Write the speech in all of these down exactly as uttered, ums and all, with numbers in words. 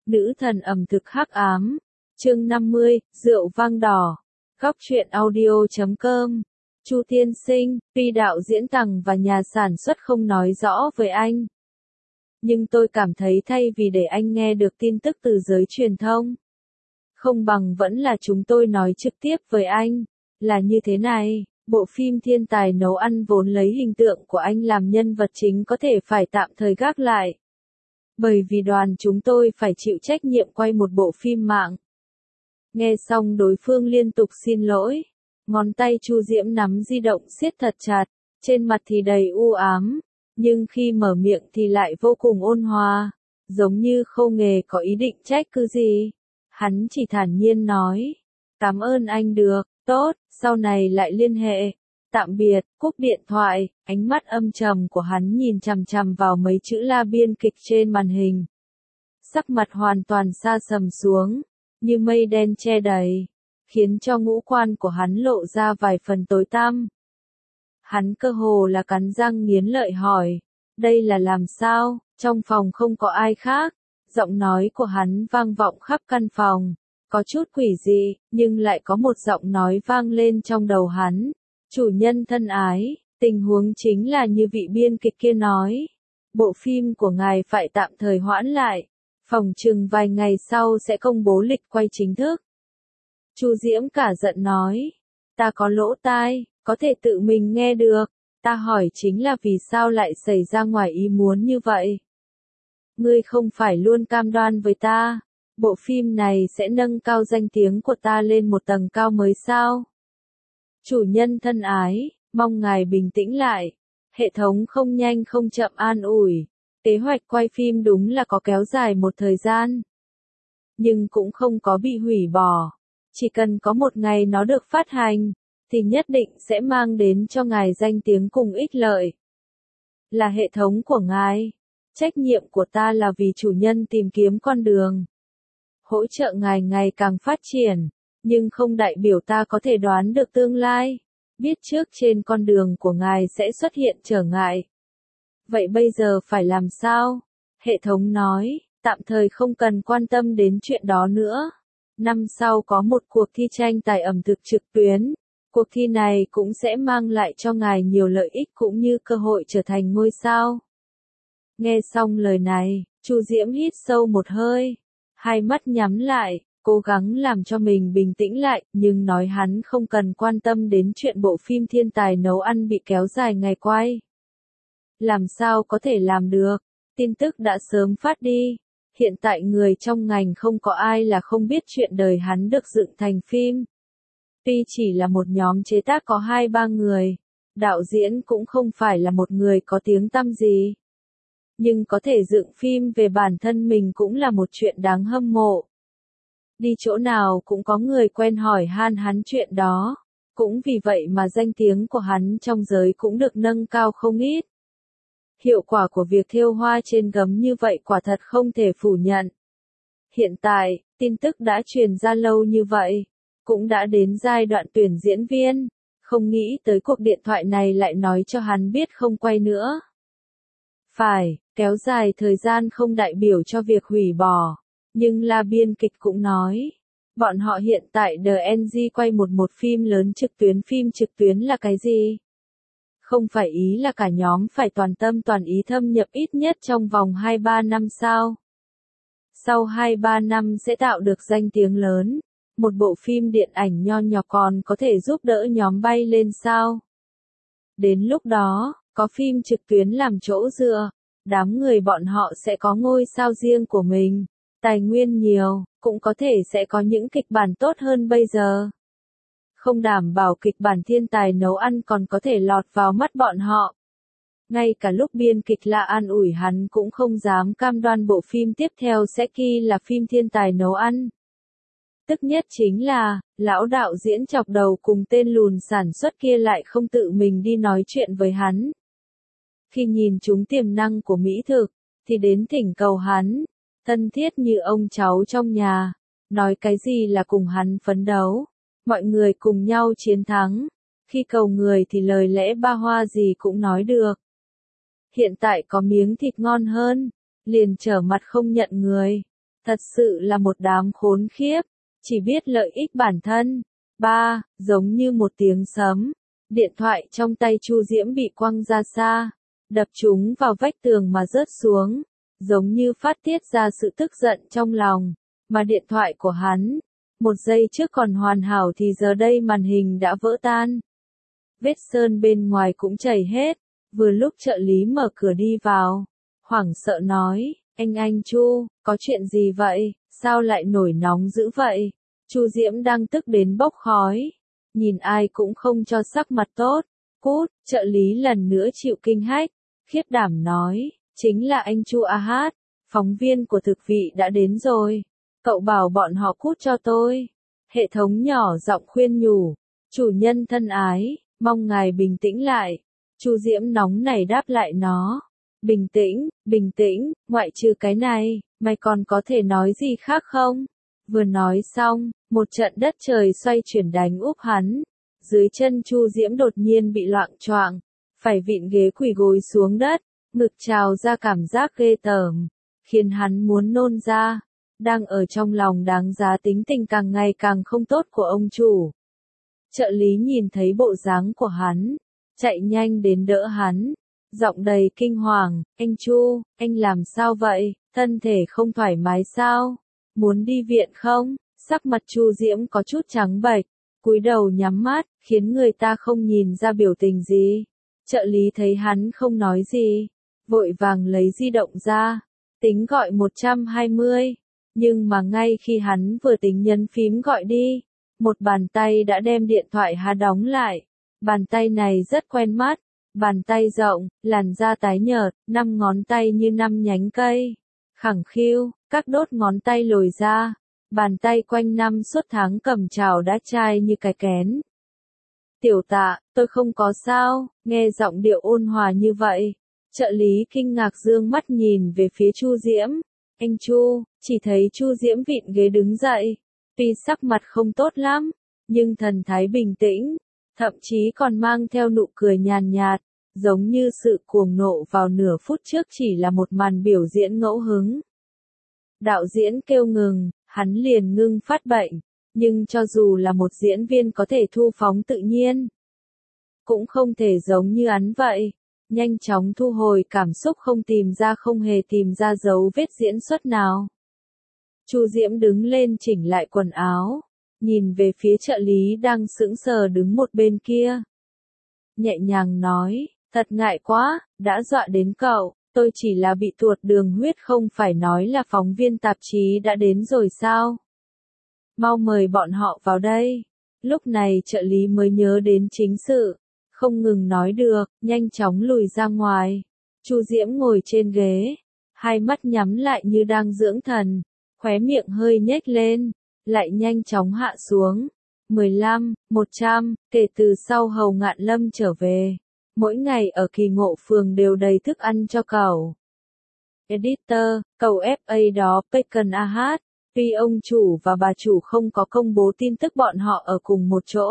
Nữ thần ẩm thực hắc ám. Chương năm mươi, rượu vang đỏ. Góc truyện audio chấm com. Chu tiên sinh, tuy đạo diễn tầng và nhà sản xuất không nói rõ với anh, nhưng tôi cảm thấy thay vì để anh nghe được tin tức từ giới truyền thông, không bằng vẫn là chúng tôi nói trực tiếp với anh. Là như thế này, bộ phim Thiên tài nấu ăn vốn lấy hình tượng của anh làm nhân vật chính có thể phải tạm thời gác lại. Bởi vì đoàn chúng tôi phải chịu trách nhiệm quay một bộ phim mạng. Nghe xong đối phương liên tục xin lỗi. Ngón tay Chu Diễm nắm di động siết thật chặt, trên mặt thì đầy u ám, nhưng khi mở miệng thì lại vô cùng ôn hòa, giống như không hề có ý định trách cứ gì. Hắn chỉ thản nhiên nói, cảm ơn anh được, tốt, sau này lại liên hệ. Tạm biệt, cúp điện thoại, ánh mắt âm trầm của hắn nhìn chằm chằm vào mấy chữ la biên kịch trên màn hình. Sắc mặt hoàn toàn sa sầm xuống, như mây đen che đầy, khiến cho ngũ quan của hắn lộ ra vài phần tối tăm. Hắn cơ hồ là cắn răng nghiến lợi hỏi, đây là làm sao? Trong phòng không có ai khác, giọng nói của hắn vang vọng khắp căn phòng, có chút quỷ dị, nhưng lại có một giọng nói vang lên trong đầu hắn. Chủ nhân thân ái, tình huống chính là như vị biên kịch kia nói, bộ phim của ngài phải tạm thời hoãn lại, phỏng chừng vài ngày sau sẽ công bố lịch quay chính thức. Chu Diễm cả giận nói, ta có lỗ tai, có thể tự mình nghe được, ta hỏi chính là vì sao lại xảy ra ngoài ý muốn như vậy. Ngươi không phải luôn cam đoan với ta, bộ phim này sẽ nâng cao danh tiếng của ta lên một tầng cao mới sao? Chủ nhân thân ái, mong ngài bình tĩnh lại. Hệ thống không nhanh không chậm an ủi. Kế hoạch quay phim đúng là có kéo dài một thời gian, nhưng cũng không có bị hủy bỏ. Chỉ cần có một ngày nó được phát hành, thì nhất định sẽ mang đến cho ngài danh tiếng cùng ích lợi. Là hệ thống của ngài. Trách nhiệm của ta là vì chủ nhân tìm kiếm con đường, hỗ trợ ngài ngày càng phát triển, nhưng không đại biểu ta có thể đoán được tương lai, biết trước trên con đường của ngài sẽ xuất hiện trở ngại. Vậy bây giờ phải làm sao? Hệ thống nói, tạm thời không cần quan tâm đến chuyện đó nữa. Năm sau có một cuộc thi tranh tài ẩm thực trực tuyến. Cuộc thi này cũng sẽ mang lại cho ngài nhiều lợi ích cũng như cơ hội trở thành ngôi sao. Nghe xong lời này, Chu Diễm hít sâu một hơi, hai mắt nhắm lại, cố gắng làm cho mình bình tĩnh lại, nhưng nói hắn không cần quan tâm đến chuyện bộ phim Thiên tài nấu ăn bị kéo dài ngày quay. Làm sao có thể làm được? Tin tức đã sớm phát đi. Hiện tại người trong ngành không có ai là không biết chuyện đời hắn được dựng thành phim. Tuy chỉ là một nhóm chế tác có hai ba người, đạo diễn cũng không phải là một người có tiếng tăm gì. Nhưng có thể dựng phim về bản thân mình cũng là một chuyện đáng hâm mộ. Đi chỗ nào cũng có người quen hỏi han hắn chuyện đó. Cũng vì vậy mà danh tiếng của hắn trong giới cũng được nâng cao không ít. Hiệu quả của việc thêu hoa trên gấm như vậy quả thật không thể phủ nhận. Hiện tại, tin tức đã truyền ra lâu như vậy, cũng đã đến giai đoạn tuyển diễn viên, không nghĩ tới cuộc điện thoại này lại nói cho hắn biết không quay nữa. Phải, kéo dài thời gian không đại biểu cho việc hủy bỏ, nhưng là biên kịch cũng nói, bọn họ hiện tại đê en giê quay một một phim lớn trực tuyến. Phim trực tuyến là cái gì? Không phải ý là cả nhóm phải toàn tâm toàn ý thâm nhập ít nhất trong vòng hai ba năm sao? Sau hai ba năm sẽ tạo được danh tiếng lớn, một bộ phim điện ảnh nho nhỏ còn có thể giúp đỡ nhóm bay lên sao? Đến lúc đó, có phim trực tuyến làm chỗ dựa, đám người bọn họ sẽ có ngôi sao riêng của mình, tài nguyên nhiều, cũng có thể sẽ có những kịch bản tốt hơn bây giờ. Không đảm bảo kịch bản Thiên tài nấu ăn còn có thể lọt vào mắt bọn họ. Ngay cả lúc biên kịch là an ủi hắn cũng không dám cam đoan bộ phim tiếp theo sẽ kỳ là phim Thiên tài nấu ăn. Tức nhất chính là, lão đạo diễn chọc đầu cùng tên lùn sản xuất kia lại không tự mình đi nói chuyện với hắn. Khi nhìn chúng tiềm năng của mỹ thực, thì đến thỉnh cầu hắn, thân thiết như ông cháu trong nhà, nói cái gì là cùng hắn phấn đấu. Mọi người cùng nhau chiến thắng, khi cầu người thì lời lẽ ba hoa gì cũng nói được. Hiện tại có miếng thịt ngon hơn, liền trở mặt không nhận người. Thật sự là một đám khốn khiếp, chỉ biết lợi ích bản thân. Ba, giống như một tiếng sấm, điện thoại trong tay Chu Diễm bị quăng ra xa, đập trúng vào vách tường mà rớt xuống, giống như phát tiết ra sự tức giận trong lòng, mà điện thoại của hắn, một giây trước còn hoàn hảo thì giờ đây màn hình đã vỡ tan. Vết sơn bên ngoài cũng chảy hết, vừa lúc trợ lý mở cửa đi vào, hoảng sợ nói, anh anh Chu, có chuyện gì vậy, sao lại nổi nóng dữ vậy? Chu Diễm đang tức đến bốc khói, nhìn ai cũng không cho sắc mặt tốt. Cút, trợ lý lần nữa chịu kinh hách, khiếp đảm nói, chính là anh Chu A Hát, phóng viên của thực vị đã đến rồi, cậu bảo bọn họ cút cho tôi. Hệ thống nhỏ giọng khuyên nhủ, chủ nhân thân ái, mong ngài bình tĩnh lại. Chu Diễm nóng này đáp lại nó, bình tĩnh, bình tĩnh, ngoại trừ cái này, mày còn có thể nói gì khác không? Vừa nói xong, một trận đất trời xoay chuyển đánh úp hắn. Dưới chân Chu Diễm đột nhiên bị loạng choạng, phải vịn ghế quỳ gối xuống đất, ngực trào ra cảm giác ghê tởm, khiến hắn muốn nôn ra. Đang ở trong lòng đáng giá tính tình càng ngày càng không tốt của ông chủ. Trợ lý nhìn thấy bộ dáng của hắn, chạy nhanh đến đỡ hắn, giọng đầy kinh hoàng, anh Chu, anh làm sao vậy, thân thể không thoải mái sao, muốn đi viện không? Sắc mặt Chu Diễm có chút trắng bệch, cúi đầu nhắm mắt, khiến người ta không nhìn ra biểu tình gì. Trợ lý thấy hắn không nói gì, vội vàng lấy di động ra, tính gọi một trăm hai mươi, nhưng mà ngay khi hắn vừa tính nhấn phím gọi đi, một bàn tay đã đem điện thoại há đóng lại. Bàn tay này rất quen mắt, bàn tay rộng, làn da tái nhợt, năm ngón tay như năm nhánh cây, khẳng khiu, các đốt ngón tay lồi ra, bàn tay quanh năm suốt tháng cầm chảo đá chai như cái kén. Tiểu Tạ, tôi không có sao, nghe giọng điệu ôn hòa như vậy, trợ lý kinh ngạc dương mắt nhìn về phía Chu Diễm. Anh Chu, chỉ thấy Chu Diễm vịn ghế đứng dậy, tuy sắc mặt không tốt lắm, nhưng thần thái bình tĩnh, thậm chí còn mang theo nụ cười nhàn nhạt, giống như sự cuồng nộ vào nửa phút trước chỉ là một màn biểu diễn ngẫu hứng. Đạo diễn kêu ngừng, hắn liền ngưng phát bệnh, nhưng cho dù là một diễn viên có thể thu phóng tự nhiên, cũng không thể giống như hắn vậy, nhanh chóng thu hồi cảm xúc, không tìm ra không hề tìm ra dấu vết diễn xuất nào. Chu Diễm đứng lên chỉnh lại quần áo, nhìn về phía trợ lý đang sững sờ đứng một bên kia. Nhẹ nhàng nói, thật ngại quá, đã dọa đến cậu, tôi chỉ là bị tuột đường huyết, không phải nói là phóng viên tạp chí đã đến rồi sao? Mau mời bọn họ vào đây. Lúc này trợ lý mới nhớ đến chính sự, không ngừng nói được, nhanh chóng lùi ra ngoài. Chu Diễm ngồi trên ghế, hai mắt nhắm lại như đang dưỡng thần, khóe miệng hơi nhếch lên, lại nhanh chóng hạ xuống. mười lăm, một trăm, kể từ sau Hầu Ngạn Lâm trở về, mỗi ngày ở Kỳ Ngộ Phường đều đầy thức ăn cho cậu. Editor, cậu ép a đó Bacon a hát, tuy ông chủ và bà chủ không có công bố tin tức bọn họ ở cùng một chỗ,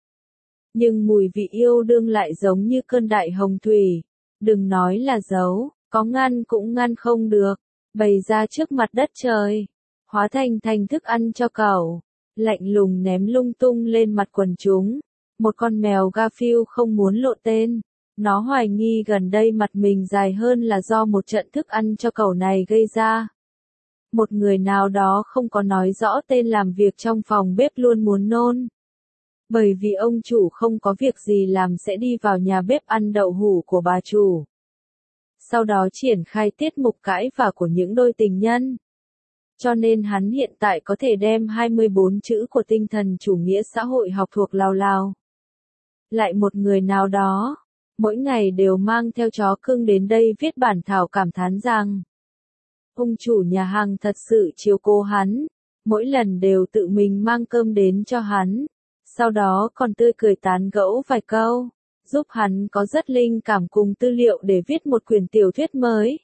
nhưng mùi vị yêu đương lại giống như cơn đại hồng thủy, đừng nói là giấu, có ngăn cũng ngăn không được, bày ra trước mặt đất trời, hóa thành thành thức ăn cho cậu, lạnh lùng ném lung tung lên mặt quần chúng. Một con mèo Garfield không muốn lộ tên, nó hoài nghi gần đây mặt mình dài hơn là do một trận thức ăn cho cậu này gây ra. Một người nào đó không có nói rõ tên làm việc trong phòng bếp luôn muốn nôn. Bởi vì ông chủ không có việc gì làm sẽ đi vào nhà bếp ăn đậu hũ của bà chủ. Sau đó triển khai tiết mục cãi vã của những đôi tình nhân. Cho nên hắn hiện tại có thể đem hai mươi bốn chữ của tinh thần chủ nghĩa xã hội học thuộc lào lào. Lại một người nào đó, mỗi ngày đều mang theo chó cưng đến đây viết bản thảo cảm thán rằng ông chủ nhà hàng thật sự chiều cố hắn, mỗi lần đều tự mình mang cơm đến cho hắn, sau đó còn tươi cười tán gẫu vài câu, giúp hắn có rất linh cảm cùng tư liệu để viết một quyển tiểu thuyết mới.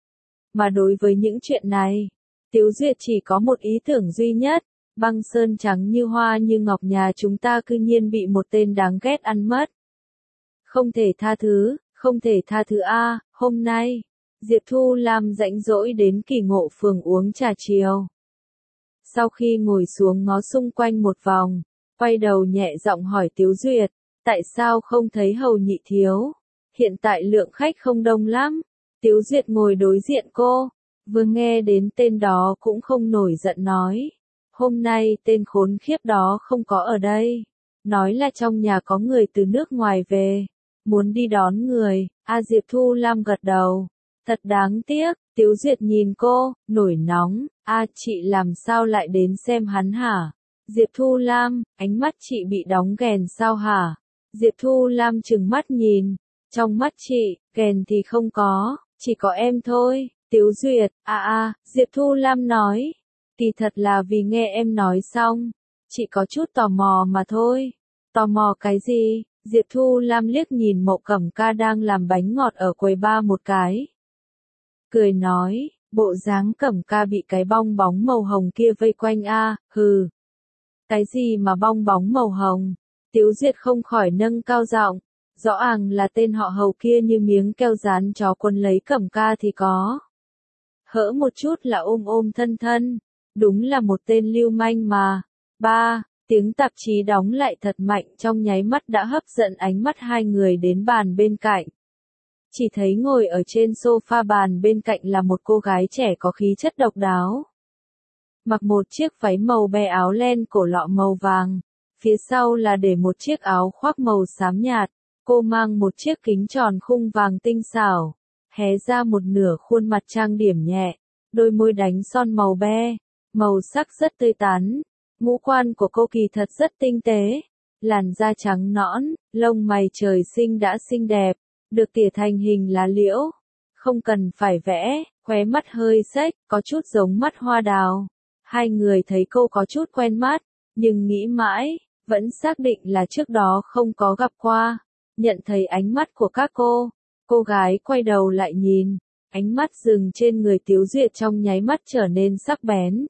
Mà đối với những chuyện này, Tiếu Duyệt chỉ có một ý tưởng duy nhất, băng sơn trắng như hoa như ngọc nhà chúng ta cư nhiên bị một tên đáng ghét ăn mất. Không thể tha thứ, không thể tha thứ a, hôm nay, Diệp Thu Lam rãnh rỗi đến Kỳ Ngộ Phường uống trà chiều. Sau khi ngồi xuống ngó xung quanh một vòng, quay đầu nhẹ giọng hỏi Tiếu Duyệt, tại sao không thấy Hầu nhị thiếu? Hiện tại lượng khách không đông lắm. Tiếu Duyệt ngồi đối diện cô, vừa nghe đến tên đó cũng không nổi giận nói. Hôm nay tên khốn khiếp đó không có ở đây. Nói là trong nhà có người từ nước ngoài về, muốn đi đón người. A Diệp Thu Lam gật đầu. Thật đáng tiếc. Tiếu Duyệt nhìn cô, nổi nóng. A chị làm sao lại đến xem hắn hả? Diệp Thu Lam, ánh mắt chị bị đóng ghèn sao hả? Diệp Thu Lam trừng mắt nhìn. Trong mắt chị, ghèn thì không có, chỉ có em thôi. Tiếu Duyệt, a a, Diệp Thu Lam nói. Kỳ thật là vì nghe em nói xong, chị có chút tò mò mà thôi. Tò mò cái gì? Diệp Thu Lam liếc nhìn Mậu Cẩm Ca đang làm bánh ngọt ở quầy ba một cái. Cười nói, bộ dáng Cẩm Ca bị cái bong bóng màu hồng kia vây quanh a, hừ. Cái gì mà bong bóng màu hồng? Tiếu Duyệt không khỏi nâng cao giọng, rõ ràng là tên họ Hầu kia như miếng keo dán chó quấn lấy Cẩm Ca thì có. Hỡ một chút là ôm ôm thân thân, đúng là một tên lưu manh mà. Ba, tiếng tạp chí đóng lại thật mạnh trong nháy mắt đã hấp dẫn ánh mắt hai người đến bàn bên cạnh. Chỉ thấy ngồi ở trên sofa bàn bên cạnh là một cô gái trẻ có khí chất độc đáo. Mặc một chiếc váy màu be áo len cổ lọ màu vàng, phía sau là để một chiếc áo khoác màu xám nhạt, cô mang một chiếc kính tròn khung vàng tinh xảo, hé ra một nửa khuôn mặt trang điểm nhẹ, đôi môi đánh son màu be, màu sắc rất tươi tắn, ngũ quan của cô kỳ thật rất tinh tế, làn da trắng nõn, lông mày trời sinh đã xinh đẹp, được tỉa thành hình lá liễu, không cần phải vẽ, khóe mắt hơi xếch, có chút giống mắt hoa đào. Hai người thấy cô có chút quen mắt, nhưng nghĩ mãi, vẫn xác định là trước đó không có gặp qua. Nhận thấy ánh mắt của các cô, cô gái quay đầu lại nhìn, ánh mắt dừng trên người Tiếu Duyệt trong nháy mắt trở nên sắc bén.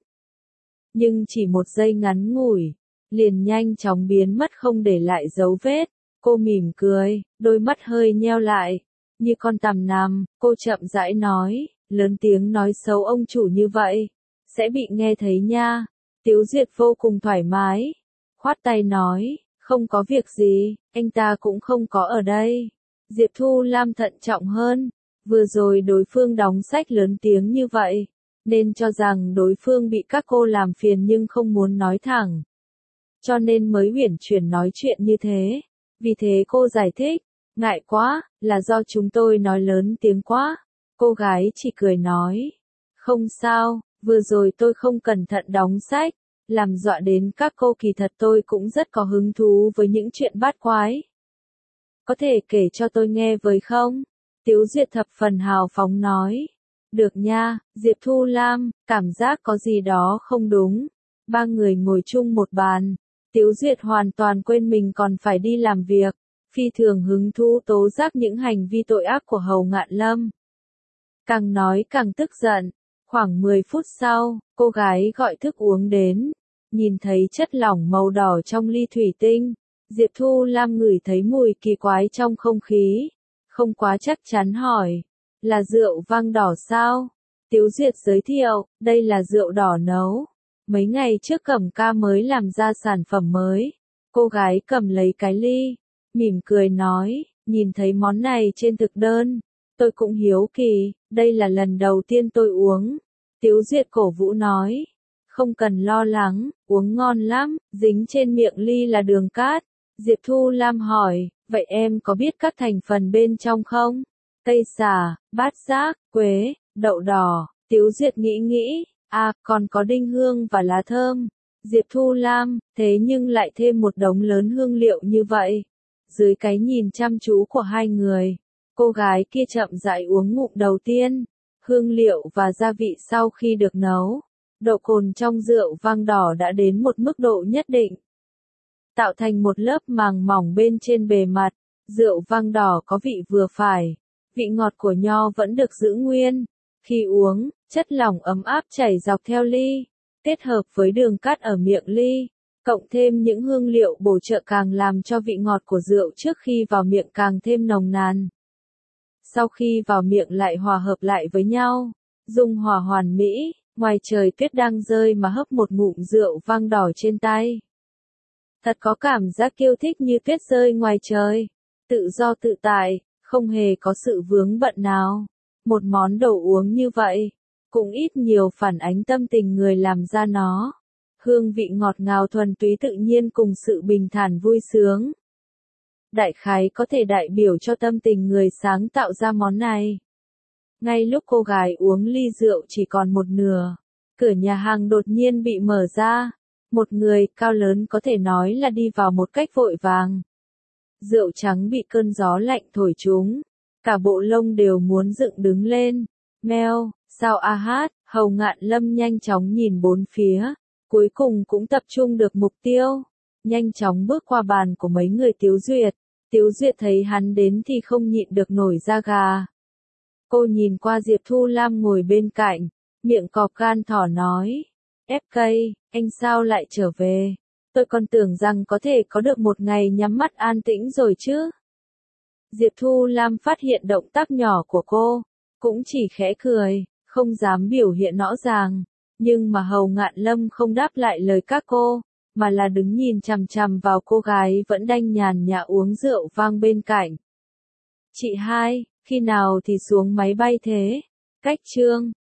Nhưng chỉ một giây ngắn ngủi, liền nhanh chóng biến mất không để lại dấu vết. Cô mỉm cười, đôi mắt hơi nheo lại, như con tằm nằm, cô chậm rãi nói, lớn tiếng nói xấu ông chủ như vậy, sẽ bị nghe thấy nha. Tiếu Duyệt vô cùng thoải mái, khoát tay nói, không có việc gì, anh ta cũng không có ở đây. Diệp Thu Lam thận trọng hơn, vừa rồi đối phương đóng sách lớn tiếng như vậy, nên cho rằng đối phương bị các cô làm phiền nhưng không muốn nói thẳng. Cho nên mới uyển chuyển nói chuyện như thế. Vì thế cô giải thích, ngại quá, là do chúng tôi nói lớn tiếng quá. Cô gái chỉ cười nói, không sao, vừa rồi tôi không cẩn thận đóng sách, làm dọa đến các cô, kỳ thật tôi cũng rất có hứng thú với những chuyện bát quái. Có thể kể cho tôi nghe với không? Tiếu Duyệt thập phần hào phóng nói. Được nha. Diệp Thu Lam, cảm giác có gì đó không đúng. Ba người ngồi chung một bàn. Tiếu Duyệt hoàn toàn quên mình còn phải đi làm việc, phi thường hứng thú tố giác những hành vi tội ác của Hầu Ngạn Lâm. Càng nói càng tức giận. Khoảng mười phút sau, cô gái gọi thức uống đến, nhìn thấy chất lỏng màu đỏ trong ly thủy tinh. Diệp Thu Lam ngửi thấy mùi kỳ quái trong không khí, không quá chắc chắn hỏi, là rượu vang đỏ sao? Tiếu Duyệt giới thiệu, đây là rượu đỏ nấu. Mấy ngày trước Cẩm Ca mới làm ra sản phẩm mới. Cô gái cầm lấy cái ly, mỉm cười nói, nhìn thấy món này trên thực đơn, tôi cũng hiếu kỳ, đây là lần đầu tiên tôi uống. Tiếu Duyệt cổ vũ nói, không cần lo lắng, uống ngon lắm, dính trên miệng ly là đường cát. Diệp Thu Lam hỏi, vậy em có biết các thành phần bên trong không? Cây xả, bát giác, quế, đậu đỏ. Tiếu Duyệt nghĩ nghĩ, à, còn có đinh hương và lá thơm. Diệp Thu Lam, thế nhưng lại thêm một đống lớn hương liệu như vậy. Dưới cái nhìn chăm chú của hai người, cô gái kia chậm rãi uống ngụm đầu tiên. Hương liệu và gia vị sau khi được nấu, độ cồn trong rượu vang đỏ đã đến một mức độ nhất định, tạo thành một lớp màng mỏng bên trên bề mặt. Rượu vang đỏ có vị vừa phải, vị ngọt của nho vẫn được giữ nguyên. Khi uống, chất lỏng ấm áp chảy dọc theo ly, kết hợp với đường cát ở miệng ly, cộng thêm những hương liệu bổ trợ càng làm cho vị ngọt của rượu trước khi vào miệng càng thêm nồng nàn. sau khi vào miệng lại hòa hợp lại với nhau, dung hòa hoàn mỹ, ngoài trời tuyết đang rơi mà hấp một ngụm rượu vang đỏ trên tay. Thật có cảm giác kiêu thích như tuyết rơi ngoài trời, tự do tự tại, không hề có sự vướng bận nào. Một món đồ uống như vậy, cũng ít nhiều phản ánh tâm tình người làm ra nó. Hương vị ngọt ngào thuần túy tự nhiên cùng sự bình thản vui sướng. Đại khái có thể đại biểu cho tâm tình người sáng tạo ra món này. Ngay lúc cô gái uống ly rượu chỉ còn một nửa, cửa nhà hàng đột nhiên bị mở ra. Một người cao lớn có thể nói là đi vào một cách vội vàng. Rượu trắng bị cơn gió lạnh thổi trúng, cả bộ lông đều muốn dựng đứng lên. Mèo, sao a hát, Hầu Ngạn Lâm nhanh chóng nhìn bốn phía, cuối cùng cũng tập trung được mục tiêu. Nhanh chóng bước qua bàn của mấy người Tiếu Duyệt. Tiếu Duyệt thấy hắn đến thì không nhịn được nổi da gà. Cô nhìn qua Diệp Thu Lam ngồi bên cạnh, miệng cọp gan thỏ nói. ép ca, anh sao lại trở về? Tôi còn tưởng rằng có thể có được một ngày nhắm mắt an tĩnh rồi chứ. Diệp Thu Lam phát hiện động tác nhỏ của cô, cũng chỉ khẽ cười, không dám biểu hiện rõ ràng. Nhưng mà Hầu Ngạn Lâm không đáp lại lời các cô, mà là đứng nhìn chằm chằm vào cô gái vẫn đanh nhàn nhã uống rượu vang bên cạnh. Chị hai, khi nào thì xuống máy bay thế? Cách Trương,